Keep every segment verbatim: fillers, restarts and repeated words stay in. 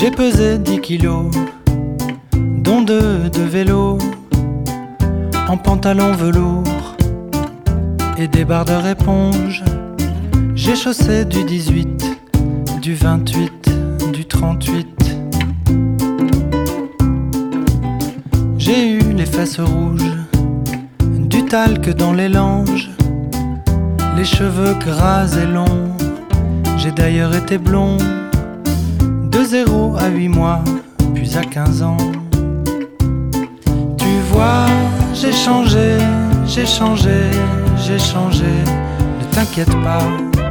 J'ai pesé dix kilos, dont deux de vélo, en pantalon velours et des bardeurs éponge. J'ai chaussé du dix-huit, du vingt-huit, du trente-huit. J'ai eu les fesses rouges, du talc dans les langes, les cheveux gras et longs. J'ai d'ailleurs été blond, de zéro à huit mois, puis à quinze ans. Tu vois, j'ai changé, j'ai changé, j'ai changé, ne t'inquiète pas.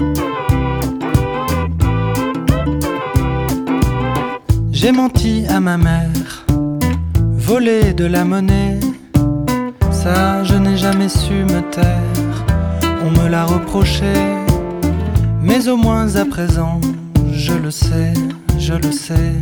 J'ai menti à ma mère, volé de la monnaie, ça je n'ai jamais su me taire, on me l'a reproché, mais au moins à présent, je le sais, je le sais.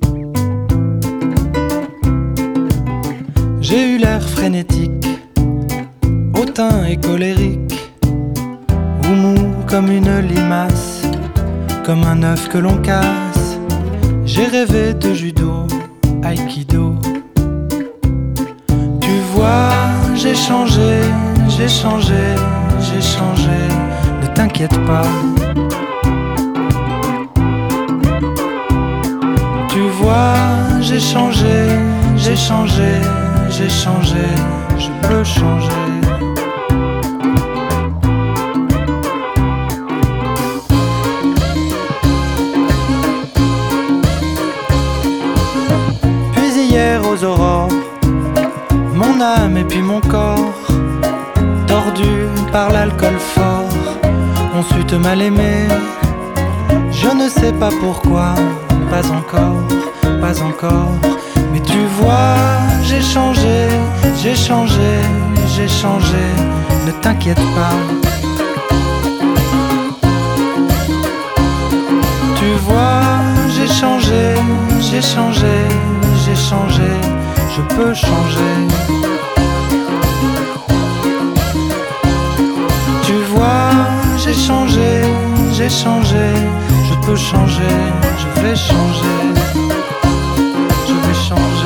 J'ai eu l'air frénétique, hautain et colérique, ou mou comme une limace, comme un œuf que l'on casse. J'ai rêvé de judo, aïkido. Tu vois, j'ai changé, j'ai changé, j'ai changé, ne t'inquiète pas. Tu vois, j'ai changé, j'ai changé, j'ai changé, je peux changer. Puis hier aux aurores, mon âme et puis mon corps, tordus par l'alcool fort, ont su te mal aimer. Je ne sais pas pourquoi, pas encore, pas encore. Mais tu vois, j'ai changé, j'ai changé, j'ai changé, ne t'inquiète pas. Tu vois, j'ai changé, j'ai changé, j'ai changé, je peux changer. Tu vois, j'ai changé, j'ai changé, je peux changer, je vais changer, je vais changer.